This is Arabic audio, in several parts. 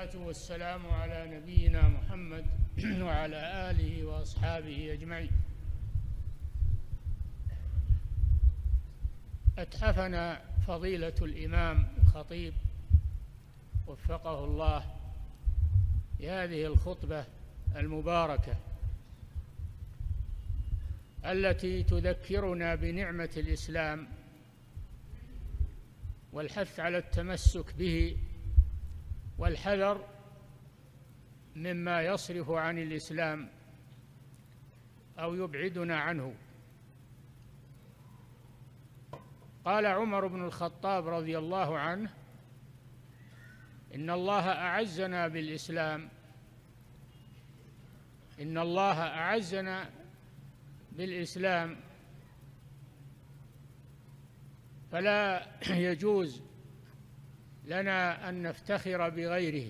والصلاة والسلام على نبينا محمد وعلى آله وأصحابه أجمعين. أتحفنا فضيلة الإمام الخطيب وفقه الله لهذه الخطبة المباركة التي تذكرنا بنعمة الإسلام والحث على التمسك به والحذر مما يصرف عن الإسلام أو يبعدنا عنه. قال عمر بن الخطاب رضي الله عنه: إن الله أعزنا بالإسلام، إن الله أعزنا بالإسلام، فلا يجوز لنا أن نفتخر بغيره،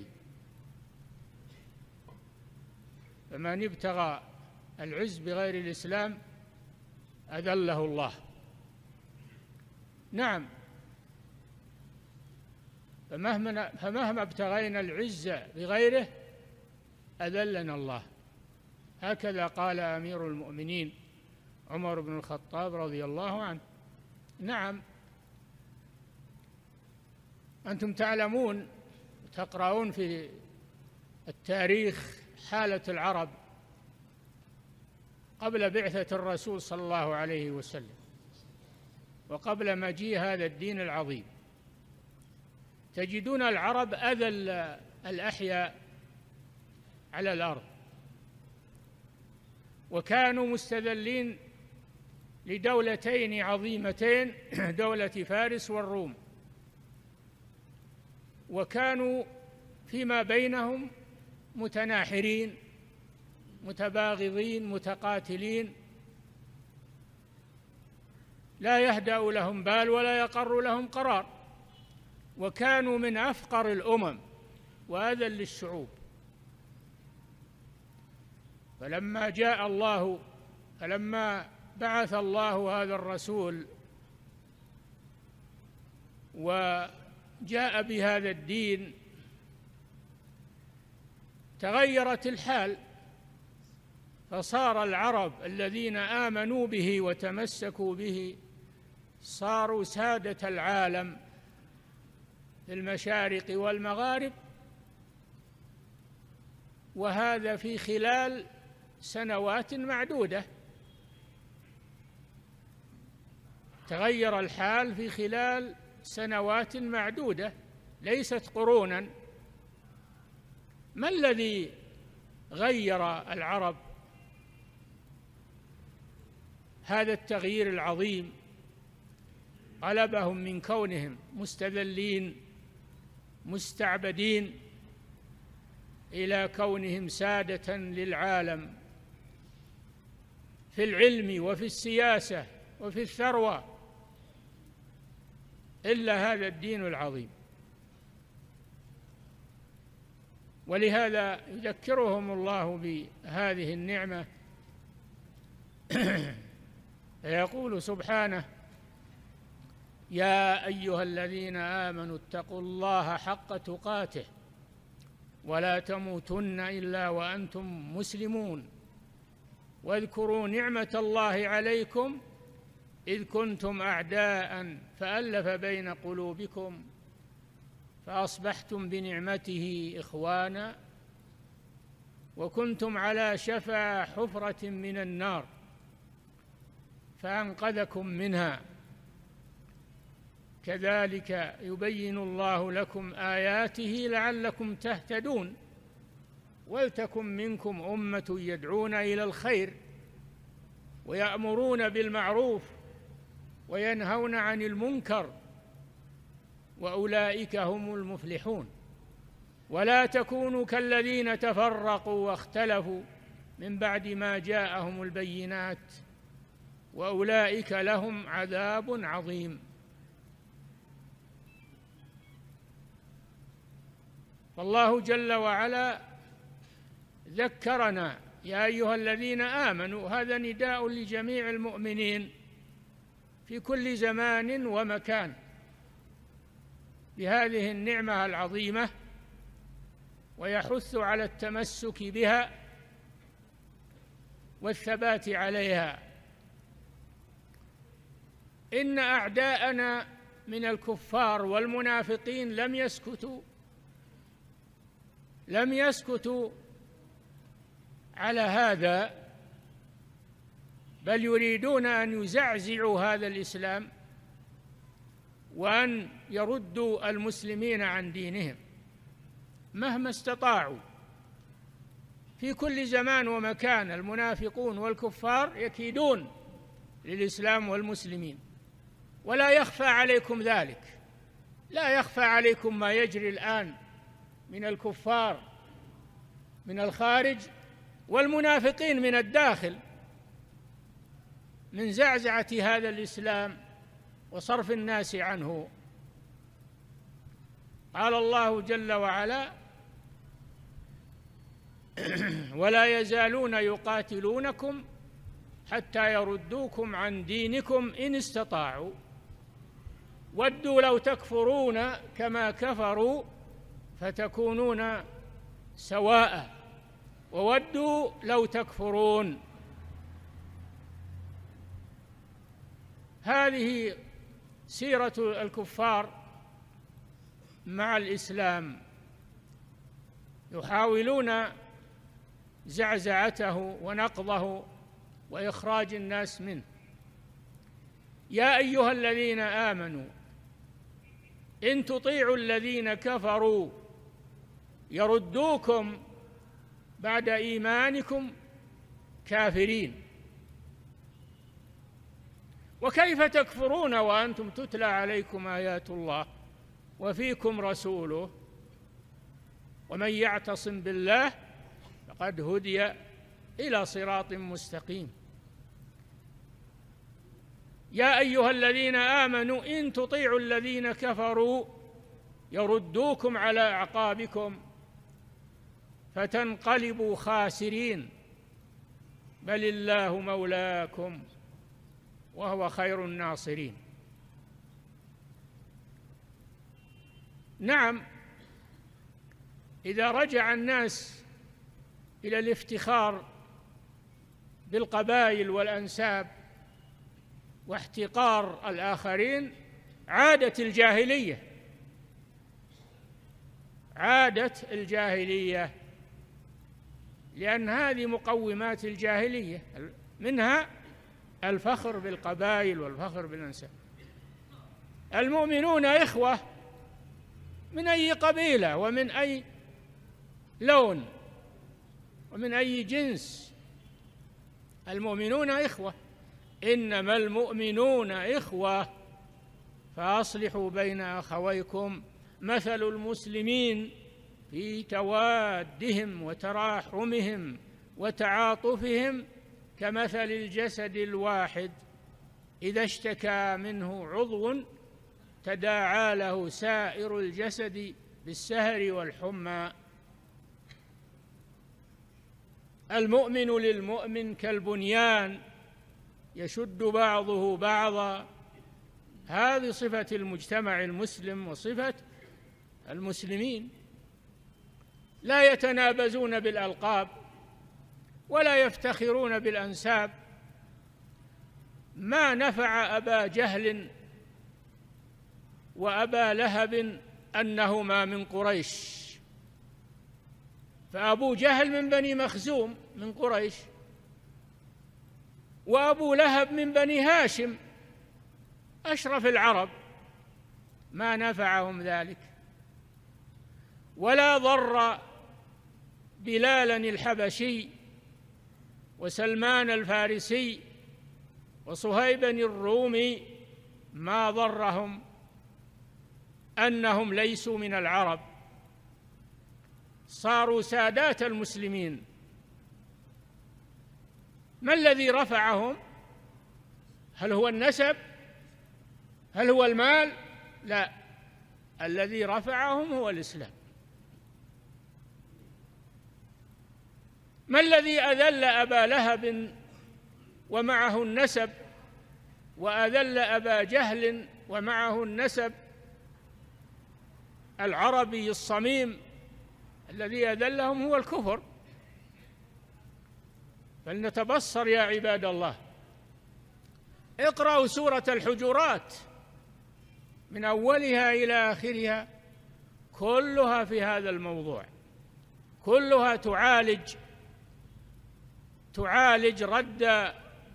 فمن ابتغى العز بغير الإسلام أذله الله. نعم، فمهما ابتغينا العز بغيره أذلنا الله. هكذا قال أمير المؤمنين عمر بن الخطاب رضي الله عنه. نعم، أنتم تعلمون تقرؤون في التاريخ حالة العرب قبل بعثة الرسول صلى الله عليه وسلم وقبل مجيء هذا الدين العظيم. تجدون العرب أذل الأحياء على الأرض، وكانوا مستذلين لدولتين عظيمتين، دولة فارس والروم، وكانوا فيما بينهم متناحرين متباغضين متقاتلين، لا يهدأ لهم بال ولا يقر لهم قرار، وكانوا من أفقر الأمم وأذل الشعوب. فلما بعث الله هذا الرسول وجاء بهذا الدين تغيرت الحال، فصار العرب الذين آمنوا به وتمسكوا به صاروا سادة العالم في المشارق والمغارب، وهذا في خلال سنوات معدودة. تغير الحال في خلال سنوات معدودة ليست قرونا. ما الذي غير العرب هذا التغيير العظيم؟ قلبهم من كونهم مستذلين مستعبدين إلى كونهم سادة للعالم في العلم وفي السياسة وفي الثروة، إلا هذا الدين العظيم. ولهذا يذكرهم الله بهذه النعمة فيقول سبحانه: يا أيها الذين آمنوا اتقوا الله حق تقاته ولا تموتن إلا وأنتم مسلمون واذكروا نعمة الله عليكم إذ كنتم أعداء فألف بين قلوبكم فأصبحتم بنعمته إخوانا وكنتم على شفا حفرة من النار فأنقذكم منها كذلك يبين الله لكم آياته لعلكم تهتدون ولتكن منكم أمة يدعون إلى الخير ويأمرون بالمعروف وينهون عن المنكر وأولئك هم المفلحون ولا تكونوا كالذين تفرقوا واختلفوا من بعد ما جاءهم البينات وأولئك لهم عذاب عظيم. فالله جل وعلا ذكرنا: يا أيها الذين آمنوا، هذا نداء لجميع المؤمنين في كل زمان ومكان بهذه النعمة العظيمة ويحث على التمسك بها والثبات عليها. إن أعداءنا من الكفار والمنافقين لم يسكتوا على هذا، بل يريدون أن يزعزعوا هذا الإسلام وأن يردوا المسلمين عن دينهم مهما استطاعوا. في كل زمان ومكان المنافقون والكفار يكيدون للإسلام والمسلمين، ولا يخفى عليكم ذلك. لا يخفى عليكم ما يجري الآن من الكفار من الخارج والمنافقين من الداخل، من زعزعة هذا الإسلام وصرف الناس عنه. قال الله جل وعلا: ولا يزالون يقاتلونكم حتى يردوكم عن دينكم إن استطاعوا ودوا لو تكفرون كما كفروا فتكونون سواء وودوا لو تكفرون. هذه سيرة الكفار مع الإسلام، يحاولون زعزعته ونقضه وإخراج الناس منه. يا أيها الذين آمنوا إن تطيعوا الذين كفروا يردوكم بعد إيمانكم كافرين. وكيف تكفرون وأنتم تتلى عليكم آيات الله وفيكم رسوله ومن يعتصم بالله فقد هدي إلى صراط مستقيم. يا أيها الذين آمنوا إن تطيعوا الذين كفروا يردوكم على أعقابكم فتنقلبوا خاسرين بل الله مولاكم وهو خير الناصرين. نعم، إذا رجع الناس إلى الافتخار بالقبائل والأنساب واحتقار الآخرين عادت الجاهلية، لأن هذه مقومات الجاهلية، منها الفخر بالقبائل والفخر بالأنساب. المؤمنون إخوة من أي قبيلة ومن أي لون ومن أي جنس، المؤمنون إخوة. إنما المؤمنون إخوة فأصلحوا بين أخويكم مثل المسلمين في توادهم وتراحمهم وتعاطفهم كمثل الجسد الواحد إذا اشتكى منه عضو تداعى له سائر الجسد بالسهر والحمى. المؤمن للمؤمن كالبنيان يشد بعضه بعضا. هذه صفة المجتمع المسلم وصفة المسلمين. لا يتنابزون بالألقاب ولا يفتخرون بالأنساب. ما نفع أبا جهل وأبا لهب أنهما من قريش، فأبو جهل من بني مخزوم من قريش، وأبو لهب من بني هاشم أشرف العرب، ما نفعهم ذلك. ولا ضر بلالا الحبشي وسلمان الفارسي وصهيبا الرومي، ما ضرهم أنهم ليسوا من العرب، صاروا سادات المسلمين. ما الذي رفعهم؟ هل هو النسب؟ هل هو المال؟ لا، الذي رفعهم هو الإسلام. ما الذي أذل أبا لهب ومعه النسب وأذل أبا جهل ومعه النسب العربي الصميم الذي أذلهم هو الكفر. فلنتبصر يا عباد الله. اقرأوا سورة الحجرات من أولها إلى آخرها، كلها في هذا الموضوع، كلها تعالج رد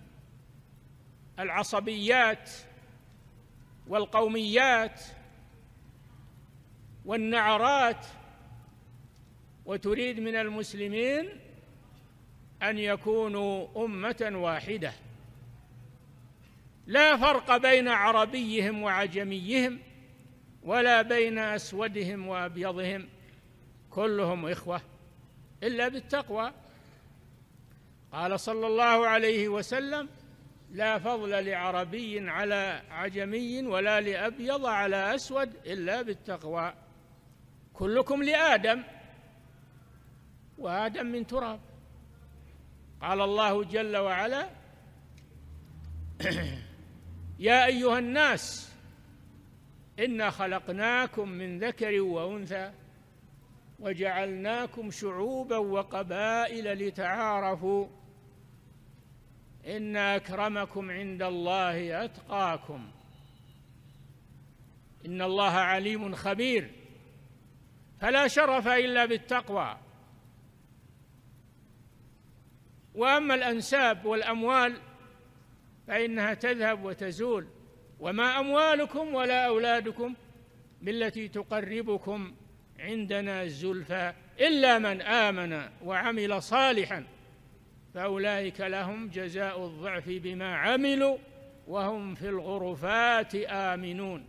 العصبيات والقوميات والنعرات، وتريد من المسلمين أن يكونوا أمة واحدة، لا فرق بين عربيهم وعجميهم، ولا بين أسودهم وأبيضهم، كلهم إخوة إلا بالتقوى. قال صلى الله عليه وسلم: لا فضل لعربي على عجمي ولا لأبيض على أسود إلا بالتقوى. كلكم لآدم، وآدم من تراب. قال الله جل وعلا: يا أيها الناس إنا خلقناكم من ذكر وأنثى وجعلناكم شعوبا وقبائل لتعارفوا إن أكرمكم عند الله أتقاكم إن الله عليم خبير. فلا شرف إلا بالتقوى. وأما الأنساب والأموال فإنها تذهب وتزول، وما أموالكم ولا أولادكم بالتي تقربكم عندنا زلفى إلا من آمن وعمل صالحا فأولئك لهم جزاء الضعف بما عملوا وهم في الغرفات آمنون.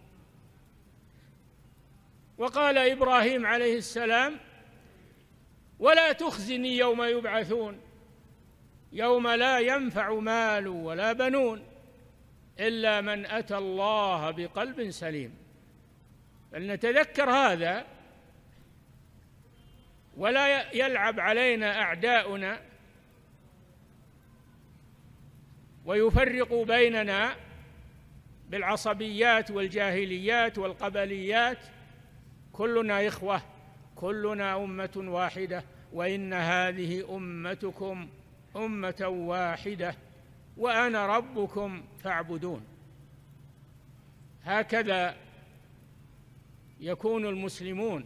وقال إبراهيم عليه السلام: ولا تخزني يوم يبعثون يوم لا ينفع مال ولا بنون إلا من أتى الله بقلب سليم. فلنتذكر هذا، ولا يلعب علينا أعداؤنا ويفرقوا بيننا بالعصبيات والجاهليات والقبليات. كلنا إخوة، كلنا أمة واحدة، وإن هذه أمتكم أمة واحدة وأنا ربكم فاعبدون. هكذا يكون المسلمون،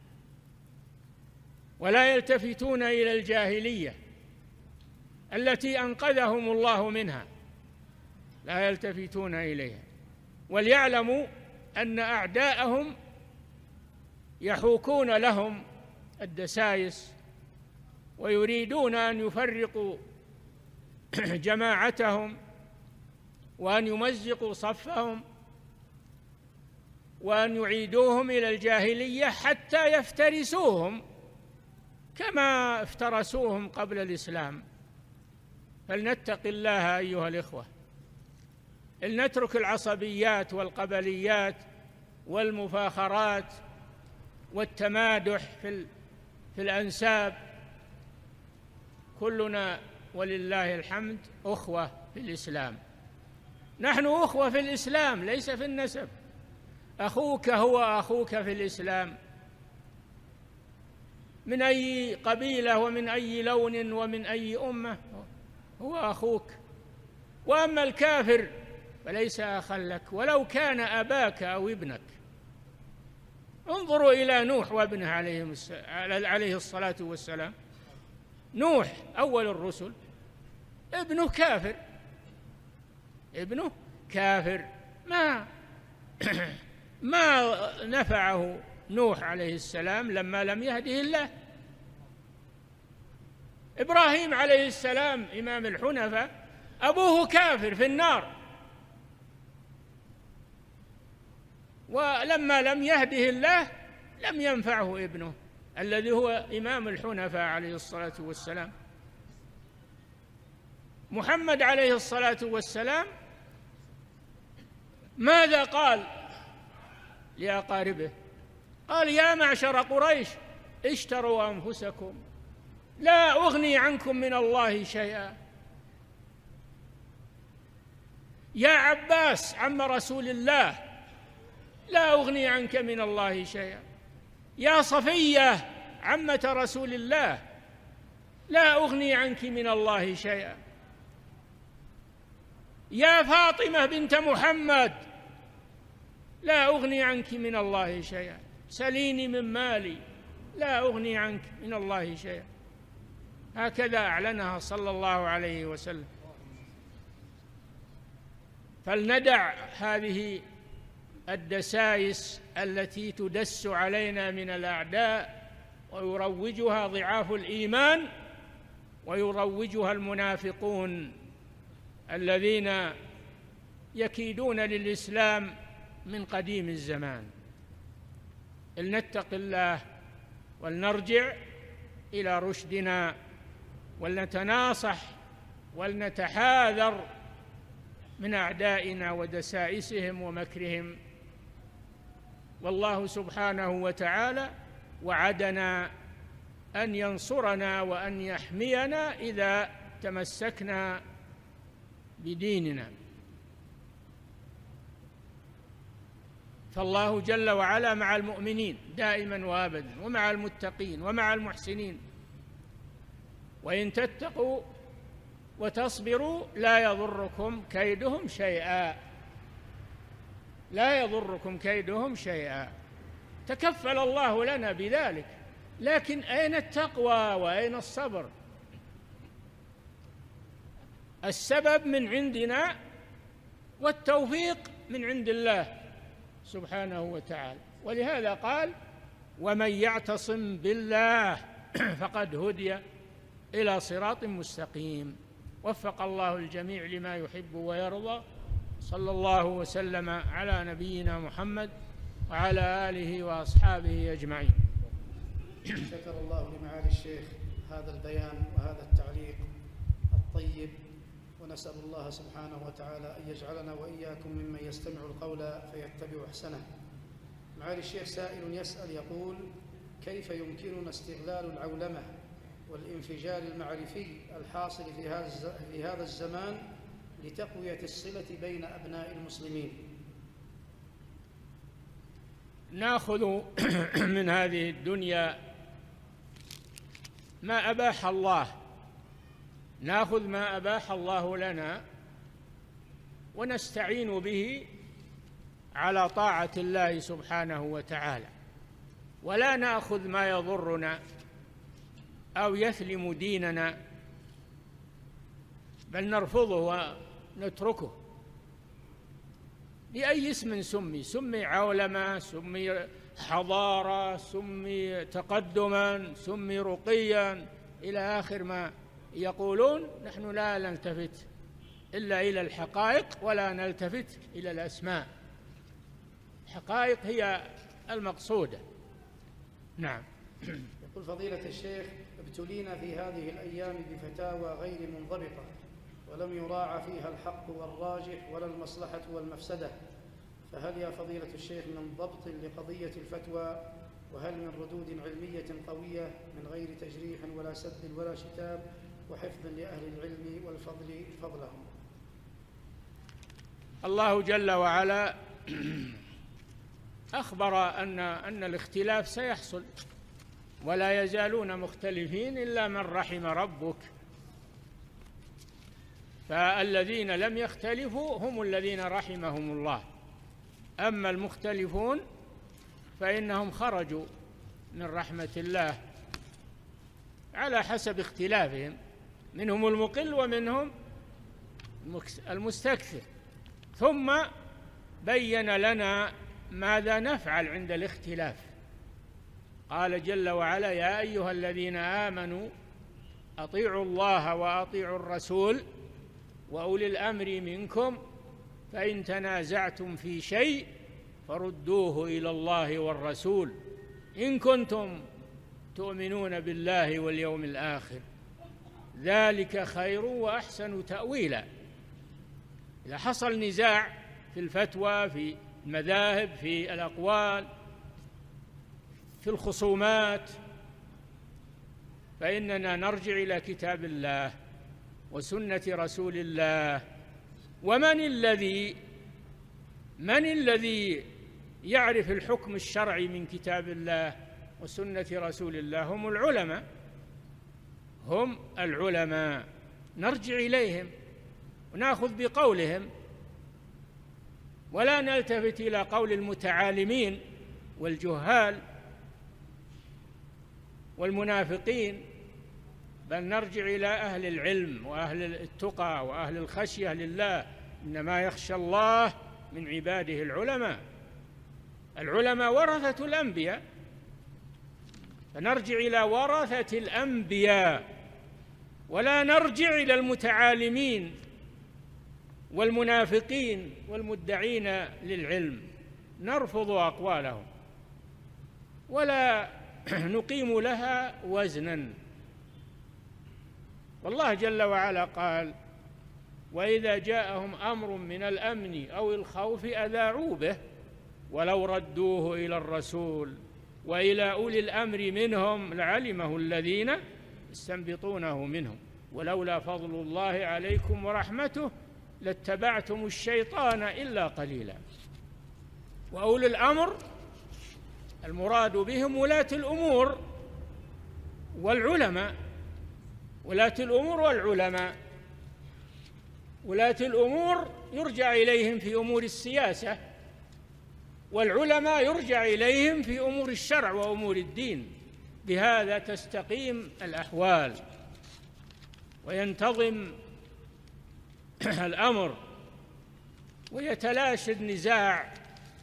ولا يلتفتون إلى الجاهلية التي أنقذهم الله منها، لا يلتفتون إليها. وليعلموا أن أعداءهم يحوكون لهم الدسائس ويريدون أن يفرقوا جماعتهم وأن يمزقوا صفهم وأن يعيدوهم إلى الجاهلية حتى يفترسوهم كما افترسوهم قبل الإسلام. فلنتق الله أيها الإخوة، لنترك العصبيات والقبليات والمفاخرات والتمادح في الأنساب. كلنا ولله الحمد أخوة في الإسلام. نحن أخوة في الإسلام ليس في النسب. أخوك هو أخوك في الإسلام، من أي قبيلة ومن أي لون ومن أي أمة هو أخوك. وأما الكافر فليس أخا لك ولو كان أباك أو ابنك. انظروا إلى نوح وابنه عليه الصلاة والسلام. نوح أول الرسل، ابنه كافر، ما نفعه نوح عليه السلام لما لم يهده الله. إبراهيم عليه السلام إمام الحنفاء، أبوه كافر في النار، ولما لم يهده الله لم ينفعه ابنه الذي هو إمام الحنفاء عليه الصلاة والسلام. محمد عليه الصلاة والسلام ماذا قال لأقاربه؟ قال: يا معشر قريش اشتروا أنفسكم لا أغني عنكم من الله شيئا. يا عباس عم رسول الله لا أغني عنك من الله شيئا. يا صفية عمة رسول الله: لا أغني عنك من الله شيئا. يا فاطمة بنت محمد: لا أغني عنك من الله شيئا، سليني من مالي لا أغني عنك من الله شيئا. هكذا أعلنها صلى الله عليه وسلم. فلندع هذه الدسائس التي تدس علينا من الأعداء ويروجها ضعاف الإيمان ويروجها المنافقون الذين يكيدون للإسلام من قديم الزمان. لنتق الله ولنرجع إلى رشدنا ولنتناصح ولنتحاذر من أعدائنا ودسائسهم ومكرهم. والله سبحانه وتعالى وعدنا أن ينصرنا وأن يحمينا إذا تمسكنا بديننا. فالله جل وعلا مع المؤمنين دائما وابدا، ومع المتقين ومع المحسنين. وإن تتقوا وتصبروا لا يضركم كيدهم شيئا، لا يضركم كيدهم شيئا. تكفل الله لنا بذلك، لكن أين التقوى وأين الصبر؟ السبب من عندنا والتوفيق من عند الله سبحانه وتعالى. ولهذا قال: ومن يعتصم بالله فقد هدي إلى صراط مستقيم. وفق الله الجميع لما يحب ويرضى. صلى الله وسلم على نبينا محمد وعلى آله وأصحابه أجمعين. شكر الله لمعالي الشيخ هذا البيان وهذا التعليق الطيب، ونسأل الله سبحانه وتعالى أن يجعلنا وإياكم ممن يستمع القول فيتبع أحسنه. معالي الشيخ سائل يسأل يقول: كيف يمكننا استغلال العولمة والانفجار المعرفي الحاصل في هذا الزمان لتقوية الصلة بين أبناء المسلمين؟ نأخذ من هذه الدنيا ما أباح الله، نأخذ ما أباح الله لنا ونستعين به على طاعة الله سبحانه وتعالى، ولا نأخذ ما يضرنا أو يثلم ديننا، بل نرفضه ونتركه بأي اسم سمي عولمة، سمي حضارة، سمي تقدما، سمي رقيا، إلى آخر ما يقولون. نحن لا نلتفت إلا إلى الحقائق ولا نلتفت إلى الأسماء. الحقائق هي المقصودة. نعم. يقول فضيلة الشيخ: ابتلينا في هذه الأيام بفتاوى غير منضبطة ولم يراعى فيها الحق والراجح ولا المصلحة والمفسدة، فهل يا فضيلة الشيخ من ضبط لقضية الفتوى؟ وهل من ردود علمية قوية من غير تجريح ولا سب ولا شتاب وحفظ لأهل العلم والفضل فضلهم؟ الله جل وعلا أخبر أن الاختلاف سيحصل، ولا يزالون مختلفين إلا من رحم ربك. فالذين لم يختلفوا هم الذين رحمهم الله، أما المختلفون فإنهم خرجوا من رحمة الله على حسب اختلافهم، منهم المقل ومنهم المستكثر. ثم بين لنا ماذا نفعل عند الاختلاف. قال جل وعلا: يا أيها الذين آمنوا أطيعوا الله وأطيعوا الرسول وأولي الأمر منكم فإن تنازعتم في شيء فردوه إلى الله والرسول إن كنتم تؤمنون بالله واليوم الآخر ذلك خير وأحسن تأويلا. إذا حصل نزاع في الفتوى، في المذاهب، في الأقوال، في الخصومات، فإننا نرجع إلى كتاب الله وسنة رسول الله. ومن الذي يعرف الحكم الشرعي من كتاب الله وسنة رسول الله هم العلماء، هم العلماء، نرجع إليهم ونأخذ بقولهم ولا نلتفت إلى قول المتعالمين والجهال والمنافقين، بل نرجع إلى أهل العلم وأهل التقى وأهل الخشية لله. إنما يخشى الله من عباده العلماء. العلماء ورثة الأنبياء، فنرجع إلى ورثة الأنبياء ولا نرجع إلى المتعالمين والمنافقين والمدعين للعلم، نرفض أقوالهم ولا نقيم لها وزنا. والله جل وعلا قال: وإذا جاءهم أمر من الأمن أو الخوف أذاعوا به ولو ردوه إلى الرسول وإلى أولي الأمر منهم لعلمه الذين يستنبطونه منهم ولولا فضل الله عليكم ورحمته لاتبعتم الشيطان إلا قليلا. وأولي الأمر المراد بهم ولاة الأمور والعلماء، ولاة الأمور والعلماء. ولاة الأمور يرجع إليهم في أمور السياسة، والعلماء يرجع إليهم في أمور الشرع وأمور الدين. بهذا تستقيم الأحوال وينتظم الأمر ويتلاشى النزاع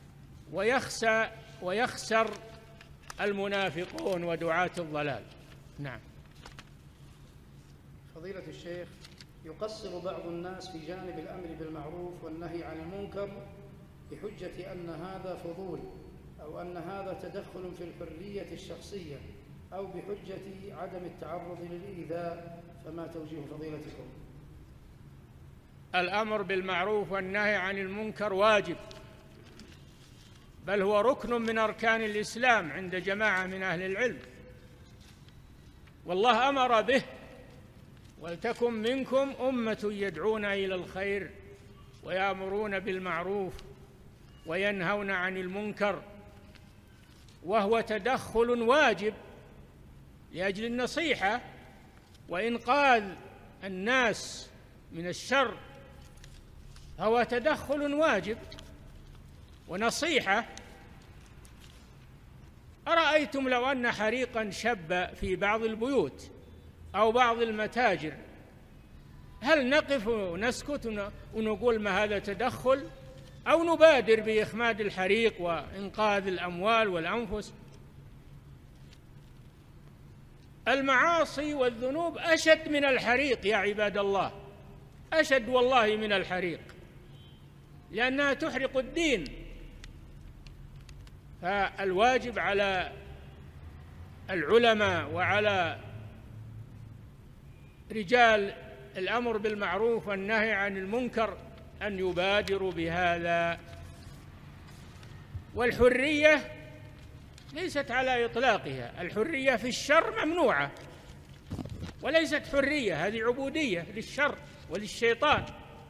ويخسر المنافقون ودعاة الضلال. نعم. فضيلة الشيخ، يقصر بعض الناس في جانب الأمر بالمعروف والنهي عن المنكر بحجة أن هذا فضول أو أن هذا تدخل في الحرية الشخصية أو بحجة عدم التعرض للإيذاء، فما توجيه فضيلتكم؟ الأمر بالمعروف والنهي عن المنكر واجب، بل هو ركن من أركان الإسلام عند جماعة من أهل العلم، والله أمر به: ولتكن منكم أمة يدعون إلى الخير ويأمرون بالمعروف وينهون عن المنكر، وهو تدخل واجب لأجل النصيحة وإنقاذ الناس من الشر، هو تدخل واجب ونصيحة. أرأيتم لو أن حريقا شب في بعض البيوت أو بعض المتاجر، هل نقف ونسكت ونقول ما هذا تدخل، أو نبادر بإخماد الحريق وإنقاذ الأموال والأنفس؟ المعاصي والذنوب أشد من الحريق يا عباد الله، أشد والله من الحريق، لأنها تحرق الدين. فالواجب على العلماء وعلى رجال الأمر بالمعروف والنهي عن المنكر أن يبادروا بهذا. والحرية ليست على إطلاقها، الحرية في الشر ممنوعة، وليست حرية، هذه عبودية للشر وللشيطان.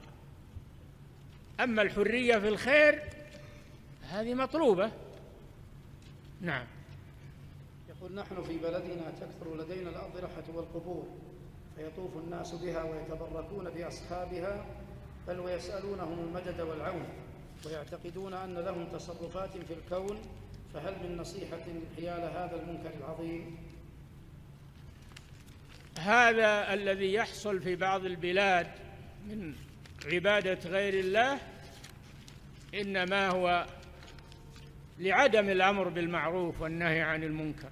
أما الحرية في الخير هذه مطلوبة. نعم. يقول: نحن في بلدنا تكثر لدينا الأضرحة والقبور، فيطوف الناس بها ويتبركون بأصحابها، بل ويسألونهم المدد والعون، ويعتقدون أن لهم تصرفات في الكون، فهل من نصيحة حيال هذا المنكر العظيم؟ هذا الذي يحصل في بعض البلاد من عبادة غير الله إنما هو لعدم الأمر بالمعروف والنهي عن المنكر،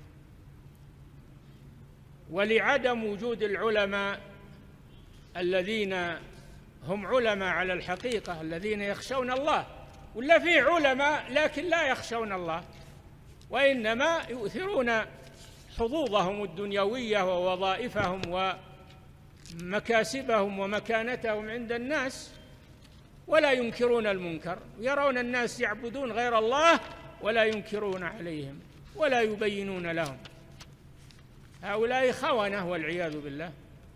ولعدم وجود العلماء الذين هم علماء على الحقيقة، الذين يخشون الله. ولا في علماء لكن لا يخشون الله، وإنما يؤثرون حظوظهم الدنيوية ووظائفهم ومكاسبهم ومكانتهم عند الناس، ولا ينكرون المنكر، يرون الناس يعبدون غير الله ولا ينكرون عليهم ولا يبينون لهم. هؤلاء خونة والعياذ بالله.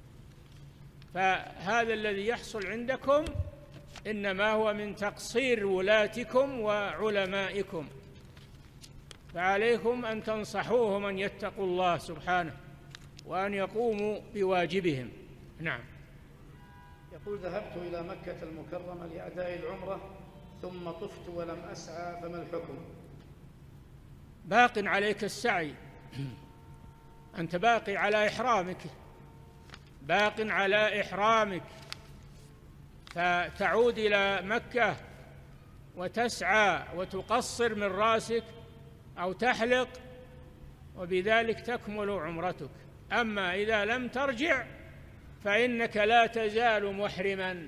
فهذا الذي يحصل عندكم إنما هو من تقصير ولاتكم وعلمائكم. فعليكم أن تنصحوهم أن يتقوا الله سبحانه وأن يقوموا بواجبهم. نعم. يقول: ذهبت إلى مكة المكرمة لأداء العمرة ثم طفت ولم أسعى، فما الحكم؟ باق عليك السعي، أنت باقي على إحرامك، باق على إحرامك، فتعود إلى مكة وتسعى وتقصر من رأسك أو تحلق، وبذلك تكمل عمرتك. أما إذا لم ترجع فإنك لا تزال محرما،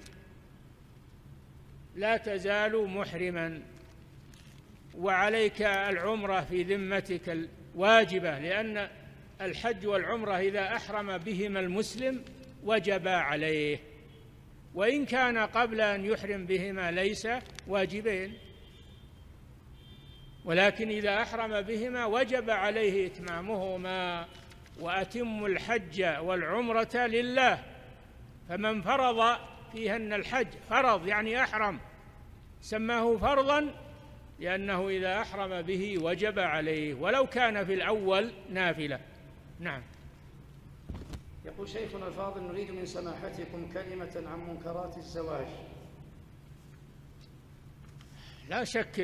لا تزال محرما، وعليك العمرة في ذمتك الواجبة، لأن الحج والعمرة إذا أحرم بهما المسلم وجبا عليه، وإن كان قبل أن يحرم بهما ليس واجبين، ولكن إذا أحرم بهما وجب عليه إتمامهما. وأتموا الحج والعمرة لله، فمن فرض فيهن الحج، فرض يعني أحرم، سماه فرضا لأنه إذا أحرم به وجب عليه ولو كان في الأول نافلة. نعم. يقول شيخنا الفاضل: نريد من سماحتكم كلمة عن منكرات الزواج. لا شك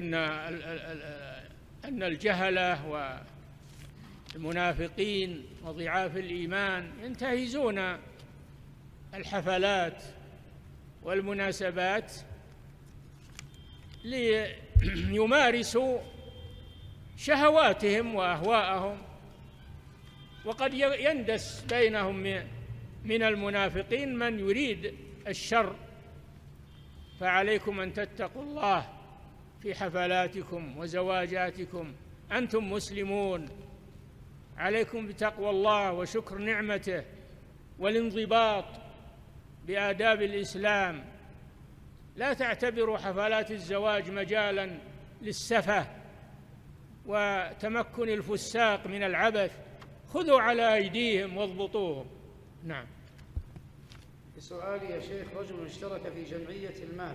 أن الجهلة والمنافقين وضعاف الإيمان ينتهزون الحفلات والمناسبات ليمارسوا شهواتهم وأهواءهم، وقد يندس بينهم من المنافقين من يريد الشر، فعليكم أن تتقوا الله في حفلاتكم وزواجاتكم، أنتم مسلمون، عليكم بتقوى الله وشكر نعمته والانضباط بآداب الإسلام. لا تعتبروا حفلات الزواج مجالا للسفة وتمكن الفساق من العبث، خذوا على أيديهم واضبطوهم. نعم. سؤالي يا شيخ: رجل اشترك في جمعية المال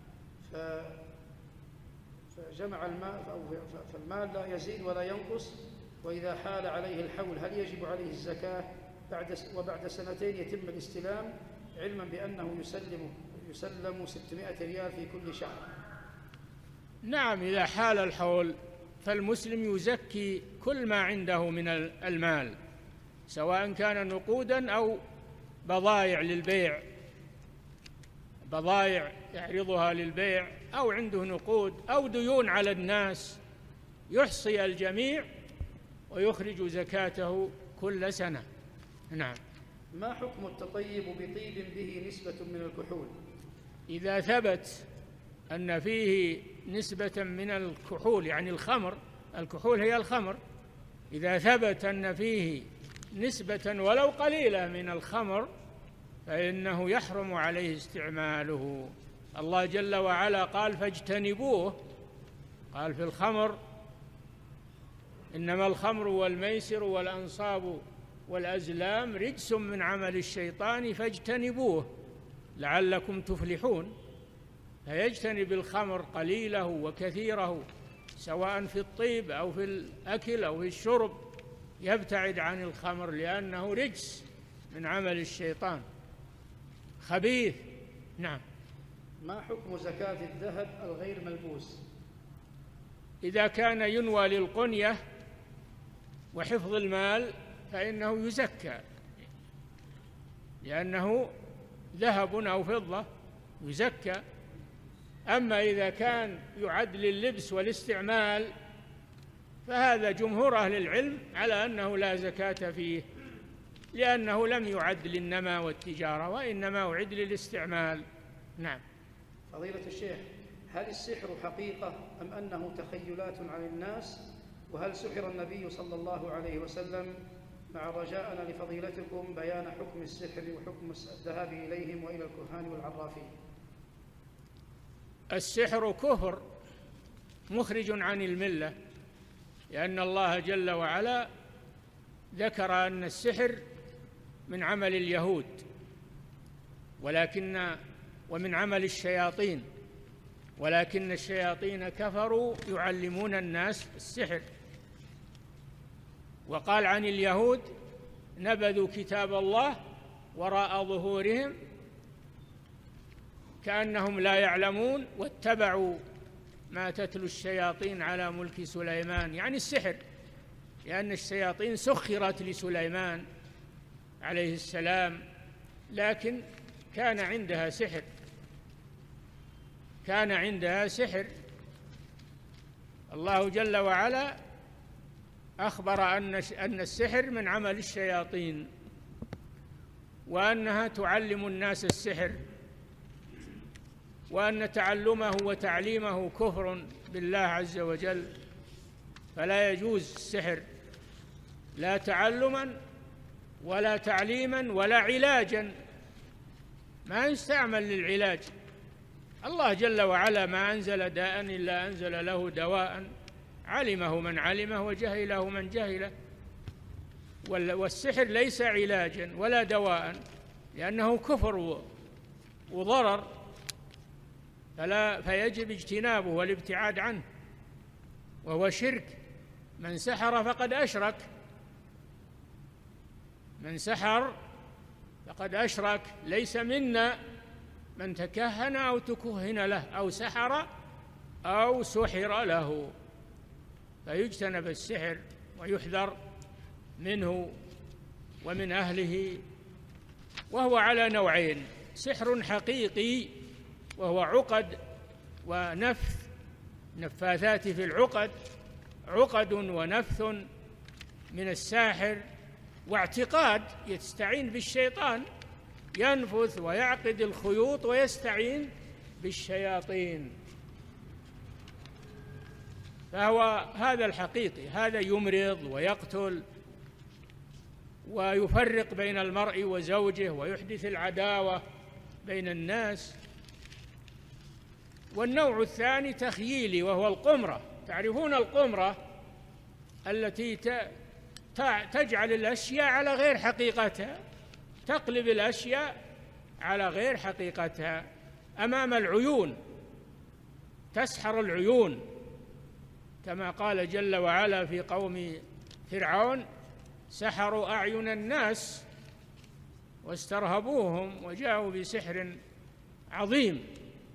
فجمع المال، فالمال لا يزيد ولا ينقص، وإذا حال عليه الحول هل يجب عليه الزكاة؟ وبعد سنتين يتم الاستلام، علما بأنه يسلم 600 ريال في كل شهر. نعم، إذا حال الحول فالمسلم يزكي كل ما عنده من المال، سواء كان نقودا أو بضائع للبيع، بضائع يعرضها للبيع، أو عنده نقود أو ديون على الناس، يحصي الجميع ويخرج زكاته كل سنة. نعم. ما حكم التطيب بطيب به نسبة من الكحول؟ إذا ثبت أن فيه نسبة من الكحول، يعني الخمر، الكحول هي الخمر، إذا ثبت أن فيه نسبة ولو قليلة من الخمر فإنه يحرم عليه استعماله. الله جل وعلا قال: فاجتنبوه، قال في الخمر: إنما الخمر والميسر والأنصاب والأزلام رجس من عمل الشيطان فاجتنبوه لعلكم تفلحون. فيجتنب الخمر قليله وكثيره، سواء في الطيب أو في الأكل أو في الشرب، يبتعد عن الخمر لأنه رجس من عمل الشيطان، خبيث. نعم. ما حكم زكاة الذهب الغير ملبوس؟ إذا كان ينوى للقنية وحفظ المال فإنه يزكى، لأنه ذهب أو فضة يزكى. أما إذا كان يعد لللبس والاستعمال فهذا جمهور أهل العلم على أنه لا زكاة فيه، لأنه لم يعد للنماء والتجارة، وإنما أعد للاستعمال. نعم. فضيلة الشيخ: هل السحر حقيقة أم أنه تخيلات عن الناس؟ وهل سحر النبي صلى الله عليه وسلم؟ مع رجاءنا لفضيلتكم بيان حكم السحر وحكم الذهاب إليهم وإلى الكهان والعرافين. السحر كفر مخرج عن الملة، لأن الله جل وعلا ذكر أن السحر من عمل اليهود ومن عمل الشياطين، ولكن الشياطين كفروا يعلمون الناس السحر. وقال عن اليهود: نبذوا كتاب الله وراء ظهورهم كأنهم لا يعلمون واتبعوا ما تتلو الشياطين على ملك سليمان، يعني السحر، لأن الشياطين سخرت لسليمان عليه السلام، لكن كان عندها سحر. الله جل وعلا أخبر أن السحر من عمل الشياطين، وأنها تعلم الناس السحر، وأن تعلمه وتعليمه كفر بالله عز وجل، فلا يجوز السحر، لا تعلما ولا تعليما ولا علاجا، ما يستعمل للعلاج. الله جل وعلا ما أنزل داء إلا أنزل له دواء علمه من علمه وجهله من جهله، والسحر ليس علاجا ولا دواء، لأنه كفر وضرر، فيجب اجتنابه والابتعاد عنه، وهو شرك. من سحر فقد أشرك، من سحر فقد أشرك. ليس منا من تكهن أو تكهن له أو سحر أو سحر له، فيجتنب السحر ويحذر منه ومن أهله. وهو على نوعين: سحر حقيقي وهو عقد نفاثات في العقد، عقد ونفث من الساحر، واعتقاد يستعين بالشيطان، ينفث ويعقد الخيوط ويستعين بالشياطين. فهو هذا الحقيقي، هذا يمرض ويقتل ويفرق بين المرء وزوجه ويحدث العداوة بين الناس. والنوع الثاني تخييلي، وهو القمرة. تعرفون القمرة التي تجعل الأشياء على غير حقيقتها، تقلب الأشياء على غير حقيقتها أمام العيون، تسحر العيون، كما قال جل وعلا في قوم فرعون: سحروا أعين الناس واسترهبوهم وجاءوا بسحر عظيم.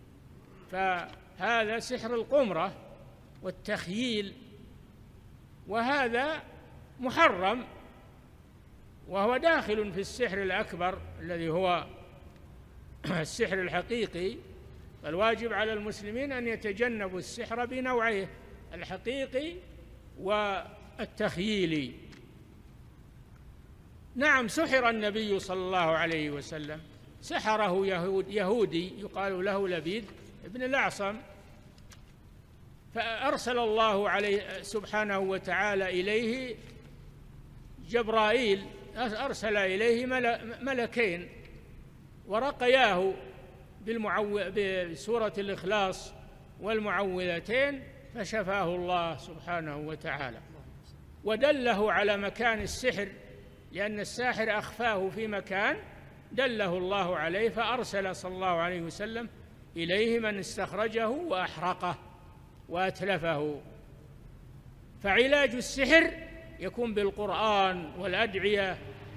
فهذا سحر القمرة والتخييل، وهذا محرم، وهو داخل في السحر الأكبر الذي هو السحر الحقيقي. فالواجب على المسلمين أن يتجنبوا السحر بنوعيه: الحقيقي والتخييلي. نعم، سحر النبي صلى الله عليه وسلم، سحره يهودي يقال له لبيد ابن الأعصم، فأرسل الله عليه سبحانه وتعالى إليه جبرائيل، أرسل إليه ملكين ورقياه بسورة الإخلاص والمعوذتين، فشفاه الله سبحانه وتعالى، ودله على مكان السحر، لأن الساحر أخفاه في مكان دله الله عليه، فأرسل صلى الله عليه وسلم إليه من استخرجه وأحرقه وأتلفه. فعلاج السحر يكون بالقرآن والأدعية،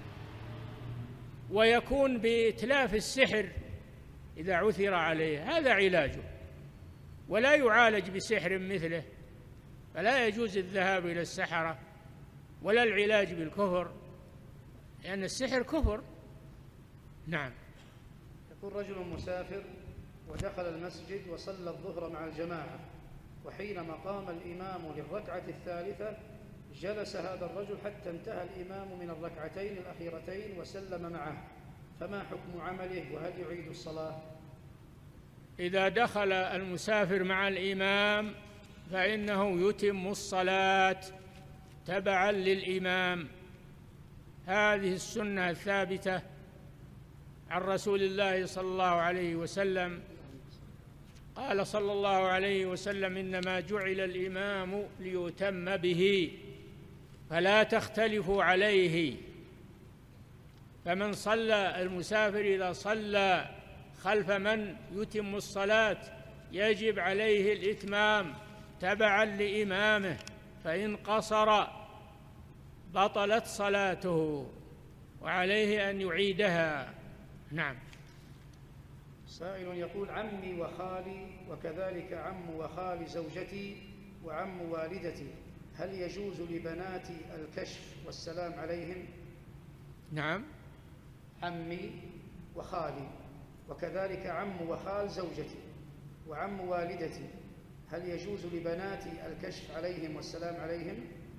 ويكون بإتلاف السحر إذا عثر عليه، هذا علاجه، ولا يعالج بسحر مثله. فلا يجوز الذهاب إلى السحرة ولا العلاج بالكفر، لأن السحر كفر. نعم. يقول: رجل مسافر ودخل المسجد وصلى الظهر مع الجماعة، وحينما قام الإمام للركعة الثالثة جلس هذا الرجل حتى انتهى الإمام من الركعتين الأخيرتين وسلم معه، فما حكم عمله وهل يعيد الصلاة؟ إذا دخل المسافر مع الإمام فإنه يتم الصلاة تبعا للإمام. هذه السنة الثابتة عن رسول الله صلى الله عليه وسلم. قال صلى الله عليه وسلم: إنما جعل الإمام ليؤتم به فلا تختلفوا عليه. فمن صلى، المسافر إذا صلى خلف من يتم الصلاة يجب عليه الإتمام تبعا لإمامه، فإن قصر بطلت صلاته وعليه أن يعيدها. نعم. سائل يقول: عمي وخالي وكذلك عم وخال زوجتي وعم والدتي، هل يجوز لبناتي الكشف والسلام عليهم؟ نعم. عمي وخالي وكذلك عم وخال زوجتي وعم والدتي، هل يجوز لبناتي الكشف عليهم والسلام عليهم؟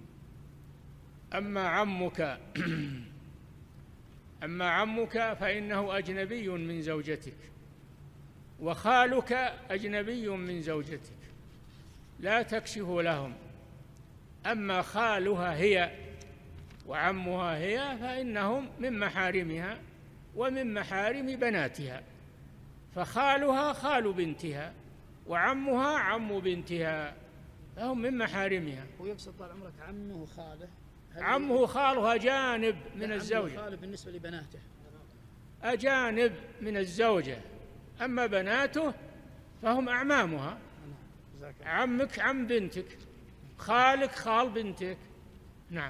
أما عمك فإنه أجنبي من زوجتك، وخالك أجنبي من زوجتك، لا تكشف لهم. أما خالها هي وعمها هي فإنهم من محارمها ومن محارم بناتها، فخالها خال بنتها وعمها عم بنتها، فهم من محارمها. ويقصد طال عمرك عمه وخاله؟ عمه وخالها أجانب من الزوجة. خاله بالنسبة لبناته أجانب من الزوجة، أما بناته فهم أعمامها. عمك عم بنتك، خالك خال بنتك. نعم.